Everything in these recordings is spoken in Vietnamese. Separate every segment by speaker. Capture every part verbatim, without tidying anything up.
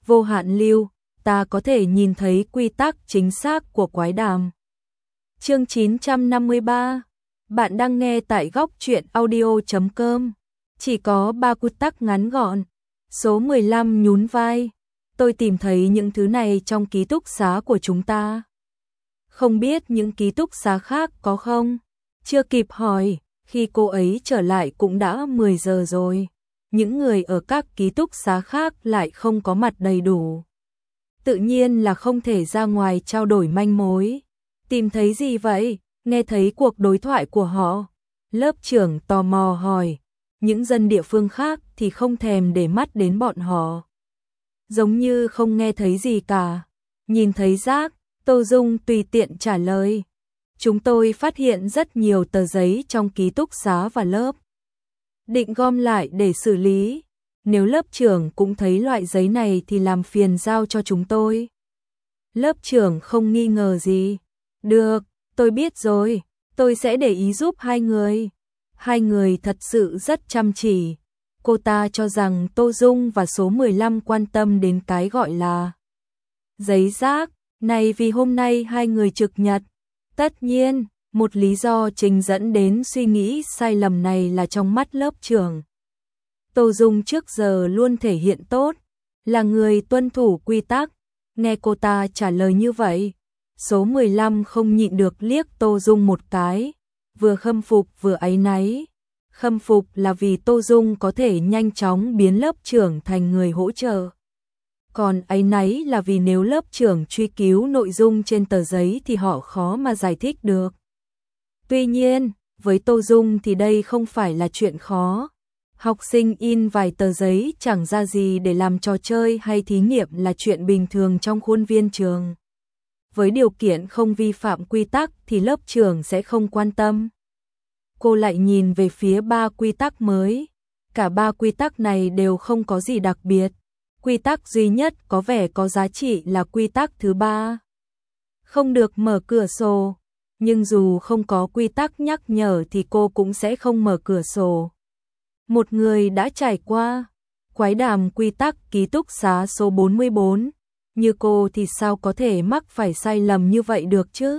Speaker 1: vô hạn lưu, ta có thể nhìn thấy quy tắc chính xác của quái đàm. Chương chín trăm năm mươi ba. Bạn đang nghe tại góc truyện audio chấm com. Chỉ có ba quy tắc ngắn gọn. Số mười lăm nhún vai. Tôi tìm thấy những thứ này trong ký túc xá của chúng ta. Không biết những ký túc xá khác có không? Chưa kịp hỏi, khi cô ấy trở lại cũng đã mười giờ rồi. Những người ở các ký túc xá khác lại không có mặt đầy đủ. Tự nhiên là không thể ra ngoài trao đổi manh mối. Tìm thấy gì vậy? Nghe thấy cuộc đối thoại của họ. Lớp trưởng tò mò hỏi. Những dân địa phương khác thì không thèm để mắt đến bọn họ. Giống như không nghe thấy gì cả. Nhìn thấy rác, Tô Dung tùy tiện trả lời. Chúng tôi phát hiện rất nhiều tờ giấy trong ký túc xá và lớp. Định gom lại để xử lý. Nếu lớp trưởng cũng thấy loại giấy này thì làm phiền giao cho chúng tôi. Lớp trưởng không nghi ngờ gì. Được, tôi biết rồi, tôi sẽ để ý giúp hai người. Hai người thật sự rất chăm chỉ. Cô ta cho rằng Tô Dung và số mười lăm quan tâm đến cái gọi là giấy rác này vì hôm nay hai người trực nhật. Tất nhiên, một lý do chính dẫn đến suy nghĩ sai lầm này là trong mắt lớp trưởng. Tô Dung trước giờ luôn thể hiện tốt, là người tuân thủ quy tắc. Nghe cô ta trả lời như vậy, số mười lăm không nhịn được liếc Tô Dung một cái, vừa khâm phục vừa áy náy. Khâm phục là vì Tô Dung có thể nhanh chóng biến lớp trưởng thành người hỗ trợ. Còn áy náy là vì nếu lớp trưởng truy cứu nội dung trên tờ giấy thì họ khó mà giải thích được. Tuy nhiên, với Tô Dung thì đây không phải là chuyện khó. Học sinh in vài tờ giấy chẳng ra gì để làm trò chơi hay thí nghiệm là chuyện bình thường trong khuôn viên trường. Với điều kiện không vi phạm quy tắc thì lớp trưởng sẽ không quan tâm. Cô lại nhìn về phía ba quy tắc mới. Cả ba quy tắc này đều không có gì đặc biệt. Quy tắc duy nhất có vẻ có giá trị là quy tắc thứ ba. Không được mở cửa sổ. Nhưng dù không có quy tắc nhắc nhở thì cô cũng sẽ không mở cửa sổ. Một người đã trải qua quái đàm quy tắc ký túc xá số bốn mươi bốn. Như cô thì sao có thể mắc phải sai lầm như vậy được chứ?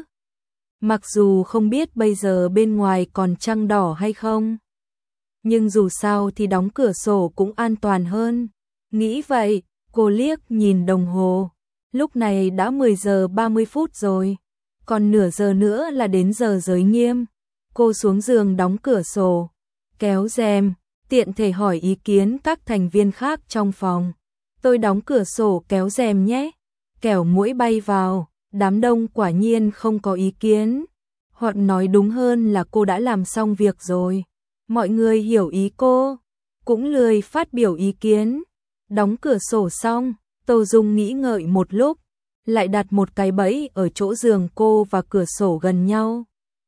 Speaker 1: Mặc dù không biết bây giờ bên ngoài còn trăng đỏ hay không. Nhưng dù sao thì đóng cửa sổ cũng an toàn hơn. Nghĩ vậy, cô liếc nhìn đồng hồ. Lúc này đã mười giờ ba mươi phút rồi. Còn nửa giờ nữa là đến giờ giới nghiêm. Cô xuống giường đóng cửa sổ, kéo rèm, tiện thể hỏi ý kiến các thành viên khác trong phòng. Tôi đóng cửa sổ kéo rèm nhé. Kẻo muỗi bay vào. Đám đông quả nhiên không có ý kiến. Hoặc nói đúng hơn là cô đã làm xong việc rồi. Mọi người hiểu ý cô, cũng lười phát biểu ý kiến. Đóng cửa sổ xong, Tô Dung nghĩ ngợi một lúc, lại đặt một cái bẫy ở chỗ giường cô và cửa sổ gần nhau.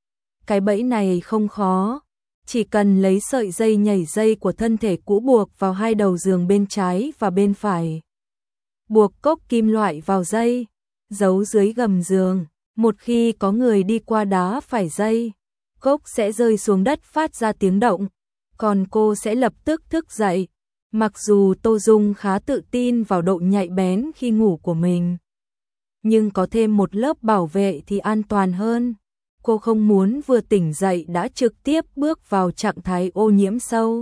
Speaker 1: Cái bẫy này không khó, chỉ cần lấy sợi dây nhảy dây của thân thể cũ buộc vào hai đầu giường bên trái và bên phải. Buộc cốc kim loại vào dây, giấu dưới gầm giường. Một khi có người đi qua đá phải dây, cốc sẽ rơi xuống đất phát ra tiếng động, còn cô sẽ lập tức thức dậy. Mặc dù Tô Dung khá tự tin vào độ nhạy bén khi ngủ của mình, nhưng có thêm một lớp bảo vệ thì an toàn hơn. Cô không muốn vừa tỉnh dậy đã trực tiếp bước vào trạng thái ô nhiễm sâu.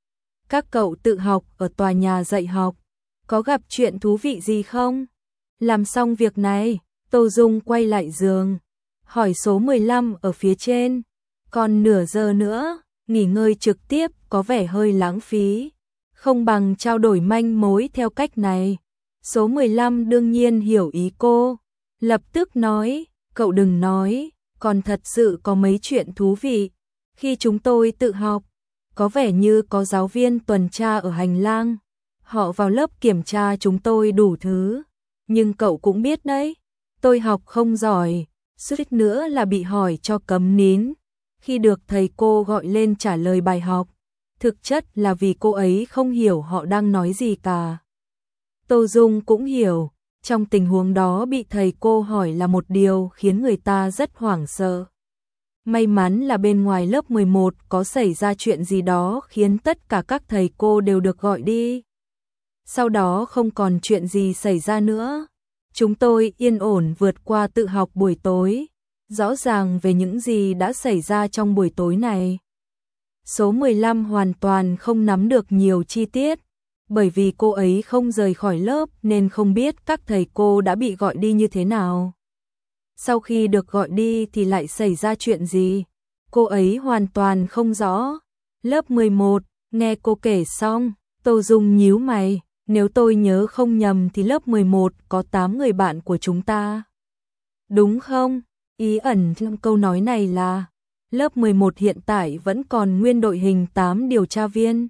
Speaker 1: Các cậu tự học ở tòa nhà dạy học, có gặp chuyện thú vị gì không? Làm xong việc này, Tô Dung quay lại giường, hỏi số mười lăm ở phía trên. Còn nửa giờ nữa, nghỉ ngơi trực tiếp có vẻ hơi lãng phí. Không bằng trao đổi manh mối theo cách này. Số mười lăm đương nhiên hiểu ý cô. Lập tức nói, cậu đừng nói, còn thật sự có mấy chuyện thú vị. Khi chúng tôi tự học, có vẻ như có giáo viên tuần tra ở hành lang. Họ vào lớp kiểm tra chúng tôi đủ thứ. Nhưng cậu cũng biết đấy, tôi học không giỏi, suýt nữa là bị hỏi cho cấm nín. Khi được thầy cô gọi lên trả lời bài học, thực chất là vì cô ấy không hiểu họ đang nói gì cả. Tô Dung cũng hiểu, trong tình huống đó bị thầy cô hỏi là một điều khiến người ta rất hoảng sợ. May mắn là bên ngoài lớp mười một có xảy ra chuyện gì đó khiến tất cả các thầy cô đều được gọi đi. Sau đó không còn chuyện gì xảy ra nữa. Chúng tôi yên ổn vượt qua tự học buổi tối. Rõ ràng về những gì đã xảy ra trong buổi tối này. Số mười lăm hoàn toàn không nắm được nhiều chi tiết, bởi vì cô ấy không rời khỏi lớp nên không biết các thầy cô đã bị gọi đi như thế nào. Sau khi được gọi đi thì lại xảy ra chuyện gì? Cô ấy hoàn toàn không rõ. Lớp mười một, nghe cô kể xong, Tô Dung nhíu mày, nếu tôi nhớ không nhầm thì lớp mười một có tám người bạn của chúng ta. Đúng không? Ý ẩn trong câu nói này là lớp mười một hiện tại vẫn còn nguyên đội hình tám điều tra viên.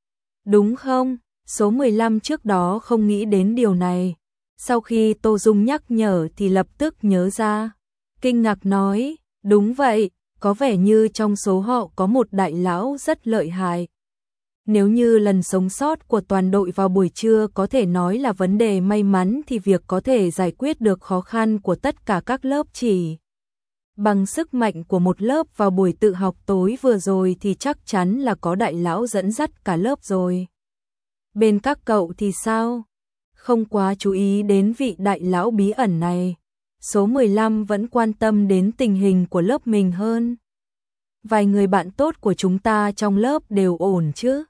Speaker 1: Đúng không? Số mười lăm trước đó không nghĩ đến điều này. Sau khi Tô Dung nhắc nhở thì lập tức nhớ ra. Kinh ngạc nói, đúng vậy, có vẻ như trong số họ có một đại lão rất lợi hại. Nếu như lần sống sót của toàn đội vào buổi trưa có thể nói là vấn đề may mắn thì việc có thể giải quyết được khó khăn của tất cả các lớp chỉ bằng sức mạnh của một lớp vào buổi tự học tối vừa rồi thì chắc chắn là có đại lão dẫn dắt cả lớp rồi. Bên các cậu thì sao? Không quá chú ý đến vị đại lão bí ẩn này. Số mười lăm vẫn quan tâm đến tình hình của lớp mình hơn. Vài người bạn tốt của chúng ta trong lớp đều ổn chứ?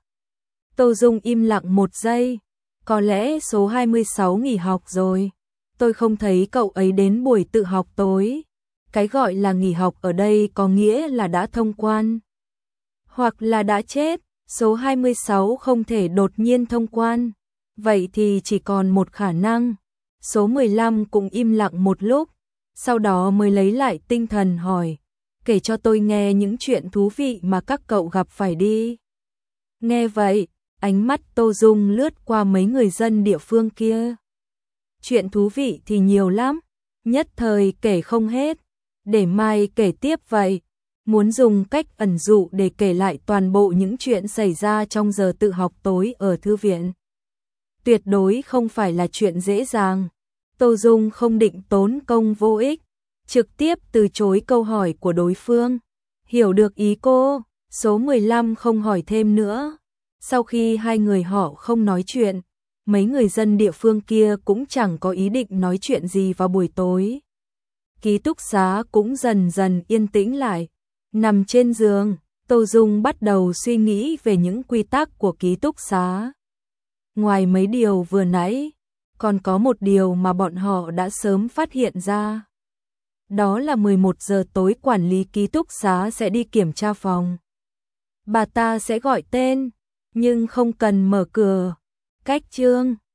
Speaker 1: Tô Dung im lặng một giây. Có lẽ số hai mươi sáu nghỉ học rồi. Tôi không thấy cậu ấy đến buổi tự học tối. Cái gọi là nghỉ học ở đây có nghĩa là đã thông quan. Hoặc là đã chết. Số hai mươi sáu không thể đột nhiên thông quan. Vậy thì chỉ còn một khả năng. Số mười lăm cũng im lặng một lúc. Sau đó mới lấy lại tinh thần hỏi. Kể cho tôi nghe những chuyện thú vị mà các cậu gặp phải đi. Nghe vậy, ánh mắt Tô Dung lướt qua mấy người dân địa phương kia. Chuyện thú vị thì nhiều lắm. Nhất thời kể không hết. Để mai kể tiếp vậy. Muốn dùng cách ẩn dụ để kể lại toàn bộ những chuyện xảy ra trong giờ tự học tối ở thư viện. Tuyệt đối không phải là chuyện dễ dàng. Tô Dung không định tốn công vô ích, trực tiếp từ chối câu hỏi của đối phương. Hiểu được ý cô, số mười lăm không hỏi thêm nữa. Sau khi hai người họ không nói chuyện, mấy người dân địa phương kia cũng chẳng có ý định nói chuyện gì vào buổi tối. Ký túc xá cũng dần dần yên tĩnh lại. Nằm trên giường, Tô Dung bắt đầu suy nghĩ về những quy tắc của ký túc xá. Ngoài mấy điều vừa nãy, còn có một điều mà bọn họ đã sớm phát hiện ra. Đó là mười một giờ tối quản lý ký túc xá sẽ đi kiểm tra phòng. Bà ta sẽ gọi tên, nhưng không cần mở cửa. Cách chương